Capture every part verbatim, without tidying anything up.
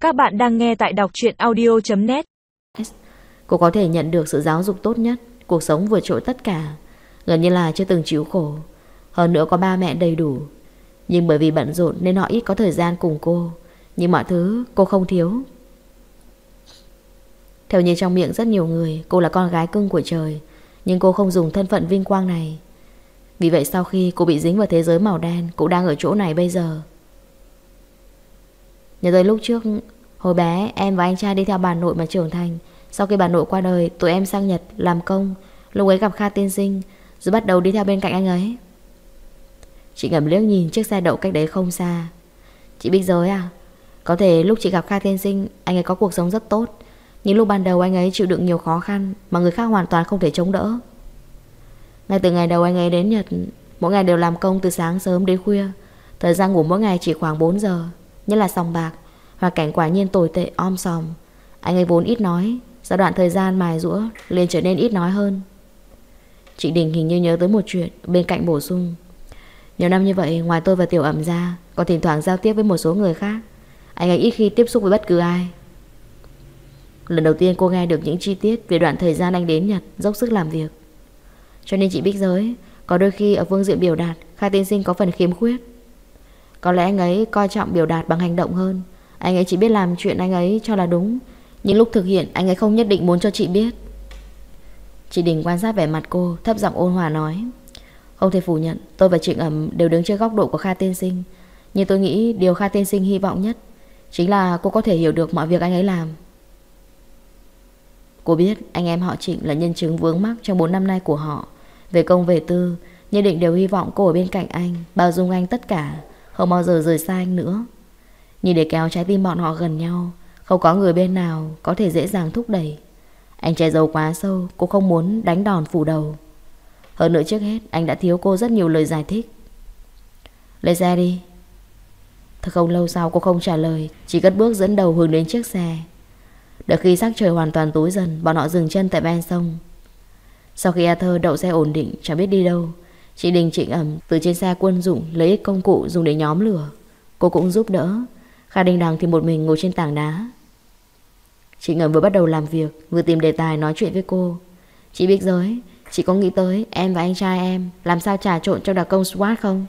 Các bạn đang nghe tại đọc truyện audio chấm net. Cô có thể nhận được sự giáo dục tốt nhất, cuộc sống vượt trội tất cả, gần như là chưa từng chịu khổ. Hơn nữa có ba mẹ đầy đủ. Nhưng bởi vì bận rộn nên họ ít có thời gian cùng cô. Nhưng mọi thứ cô không thiếu. Theo như trong miệng rất nhiều người, cô là con gái cưng của trời. Nhưng cô không dùng thân phận vinh quang này. Vì vậy sau khi cô bị dính vào thế giới màu đen, cũng đang ở chỗ này bây giờ. Nhớ tới lúc trước, hồi bé em và anh trai đi theo bà nội mà trưởng thành. Sau khi bà nội qua đời, tụi em sang Nhật làm công. Lúc ấy gặp Kha tiên sinh, rồi bắt đầu đi theo bên cạnh anh ấy. Chị ngầm liếc nhìn chiếc xe đậu cách đấy không xa. Chị biết rồi à? Có thể lúc chị gặp Kha tiên sinh, anh ấy có cuộc sống rất tốt. Nhưng lúc ban đầu anh ấy chịu đựng nhiều khó khăn mà người khác hoàn toàn không thể chống đỡ. Ngay từ ngày đầu anh ấy đến Nhật, mỗi ngày đều làm công từ sáng sớm đến khuya. Thời gian ngủ mỗi ngày chỉ khoảng bốn giờ. Nhất là sòng bạc, hoàn cảnh quả nhiên tồi tệ om sòm. Anh ấy vốn ít nói, sau đoạn thời gian mài giũa liền trở nên ít nói hơn. Chị Đình hình như nhớ tới một chuyện, bên cạnh bổ sung. Nhiều năm như vậy, ngoài tôi và Tiểu Ẩm ra, còn thỉnh thoảng giao tiếp với một số người khác. Anh ấy ít khi tiếp xúc với bất cứ ai. Lần đầu tiên cô nghe được những chi tiết về đoạn thời gian anh đến Nhật dốc sức làm việc. Cho nên chị biết giới, có đôi khi ở phương diện biểu đạt, Kha tiên sinh có phần khiếm khuyết. Có lẽ anh ấy coi trọng biểu đạt bằng hành động hơn. Anh ấy chỉ biết làm chuyện anh ấy cho là đúng, nhưng lúc thực hiện anh ấy không nhất định muốn cho chị biết. Chị Đình quan sát vẻ mặt cô, thấp giọng ôn hòa nói. Không thể phủ nhận, tôi và Trịnh Ẩm đều đứng trên góc độ của Kha tiên sinh. Nhưng tôi nghĩ điều Kha tiên sinh hy vọng nhất chính là cô có thể hiểu được mọi việc anh ấy làm. Cô biết anh em họ Trịnh là nhân chứng vướng mắc trong bốn năm nay của họ. Về công về tư, nhất định đều hy vọng cô ở bên cạnh anh, bao dung anh tất cả, không bao giờ rời xa anh nữa. Nhưng để kéo trái tim bọn họ gần nhau, không có người bên nào có thể dễ dàng thúc đẩy. Anh che giấu quá sâu, cô không muốn đánh đòn phủ đầu. Hơn nữa trước hết, anh đã thiếu cô rất nhiều lời giải thích. Lên xe đi. Thật không lâu sau cô không trả lời, chỉ cất bước dẫn đầu hướng đến chiếc xe. Đợi khi sắc trời hoàn toàn tối dần, bọn họ dừng chân tại ven sông. Sau khi Arthur đậu xe ổn định, chẳng biết đi đâu, chị Đình Trịnh Ẩm từ trên xe quân dụng lấy ít công cụ dùng để nhóm lửa. Cô cũng giúp đỡ. Kha Đình Đằng thì một mình ngồi trên tảng đá. Trịnh Ẩm vừa bắt đầu làm việc, vừa tìm đề tài nói chuyện với cô. Chị biết giới, chị có nghĩ tới em và anh trai em làm sao trà trộn trong đặc công SWAT không?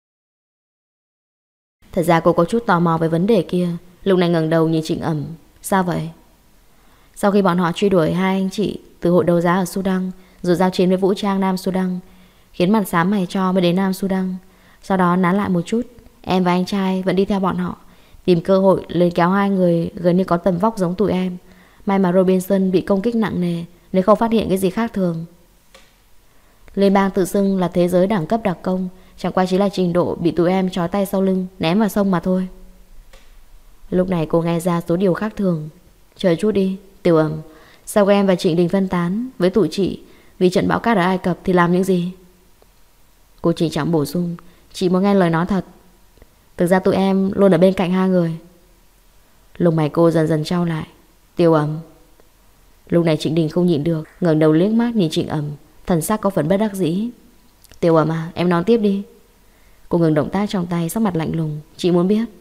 Thật ra cô có chút tò mò về vấn đề kia. Lúc này ngẩng đầu nhìn Trịnh Ẩm. Sao vậy? Sau khi bọn họ truy đuổi hai anh chị từ hội đấu giá ở Sudan, rồi giao chiến với vũ trang Nam Sudan, khiến mặt xám mày cho mới đến Nam Sudan. Sau đó nán lại một chút, em và anh trai vẫn đi theo bọn họ, tìm cơ hội lên kéo hai người gần như có tầm vóc giống tụi em. May mà Robinson bị công kích nặng nề nên không phát hiện cái gì khác thường. Liên bang tự xưng là thế giới đẳng cấp đặc công, chẳng qua chỉ là trình độ bị tụi em trói tay sau lưng ném vào sông mà thôi. Lúc này cô nghe ra số điều khác thường. Chờ chút đi, Tiểu Ẩm, sao em và Trịnh Đình phân tán với tụi chị vì trận bão cát ở Ai Cập thì làm những gì? Cô chỉ trọng bổ sung. Chị muốn nghe lời nói thật. Thực ra tụi em luôn ở bên cạnh hai người. Lông mày cô dần dần trao lại. Tiểu Ẩm. Lúc này Trịnh Đình không nhịn được, ngẩng đầu liếc mắt nhìn Trịnh Ẩm, thần sắc có phần bất đắc dĩ. Tiểu Ẩm à, em nói tiếp đi. Cô ngừng động tác trong tay, sắc mặt lạnh lùng. Chị muốn biết.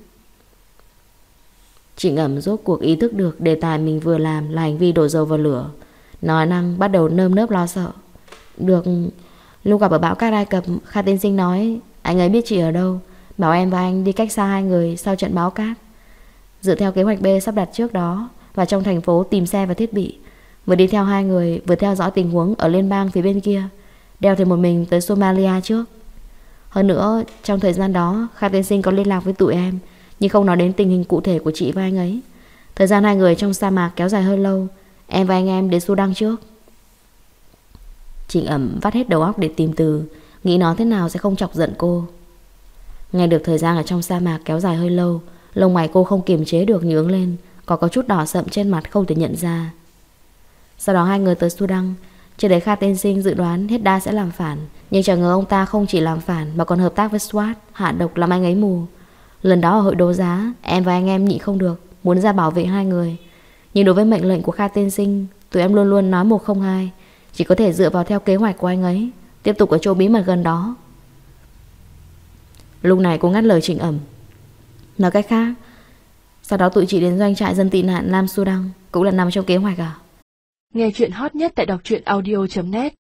Trịnh Ẩm rốt cuộc ý thức được đề tài mình vừa làm là hành vi đổ dầu vào lửa. Nói năng bắt đầu nơm nớp lo sợ. Được, lúc gặp ở bão cát Ai Cập, Kha tiên sinh nói anh ấy biết chị ở đâu, bảo em và anh đi cách xa hai người sau trận bão cát. Dựa theo kế hoạch B sắp đặt trước đó, và trong thành phố tìm xe và thiết bị, vừa đi theo hai người, vừa theo dõi tình huống ở liên bang phía bên kia, đeo thêm một mình tới Somalia trước. Hơn nữa, trong thời gian đó, Kha tiên sinh có liên lạc với tụi em, nhưng không nói đến tình hình cụ thể của chị và anh ấy. Thời gian hai người trong sa mạc kéo dài hơi lâu. Em và anh em đến Sudan trước. Trịnh Ẩm vắt hết đầu óc để tìm từ, nghĩ nói thế nào sẽ không chọc giận cô. Nghe được thời gian ở trong sa mạc kéo dài hơi lâu, lông mày cô không kiềm chế được nhướng lên, có có chút đỏ sậm trên mặt không thể nhận ra. Sau đó hai người tới Sudan. Trước đấy Kha tiên sinh dự đoán Hedda sẽ làm phản, nhưng chẳng ngờ ông ta không chỉ làm phản mà còn hợp tác với SWAT, hạ độc làm anh ấy mù. Lần đó ở hội đấu giá, em và anh em nhịn không được, muốn ra bảo vệ hai người. Nhưng đối với mệnh lệnh của Kha tiên sinh, tụi em luôn luôn nói một không hai, chỉ có thể dựa vào theo kế hoạch của anh ấy, tiếp tục ở chỗ bí mật gần đó. Lúc này cô ngắt lời Trịnh Ẩm. Nói cách khác, Sau đó tụi chị đến doanh trại dân tị nạn Lam Su Đăng, cũng là nằm trong kế hoạch à? Nghe chuyện hot nhất tại đọc truyện audio chấm net.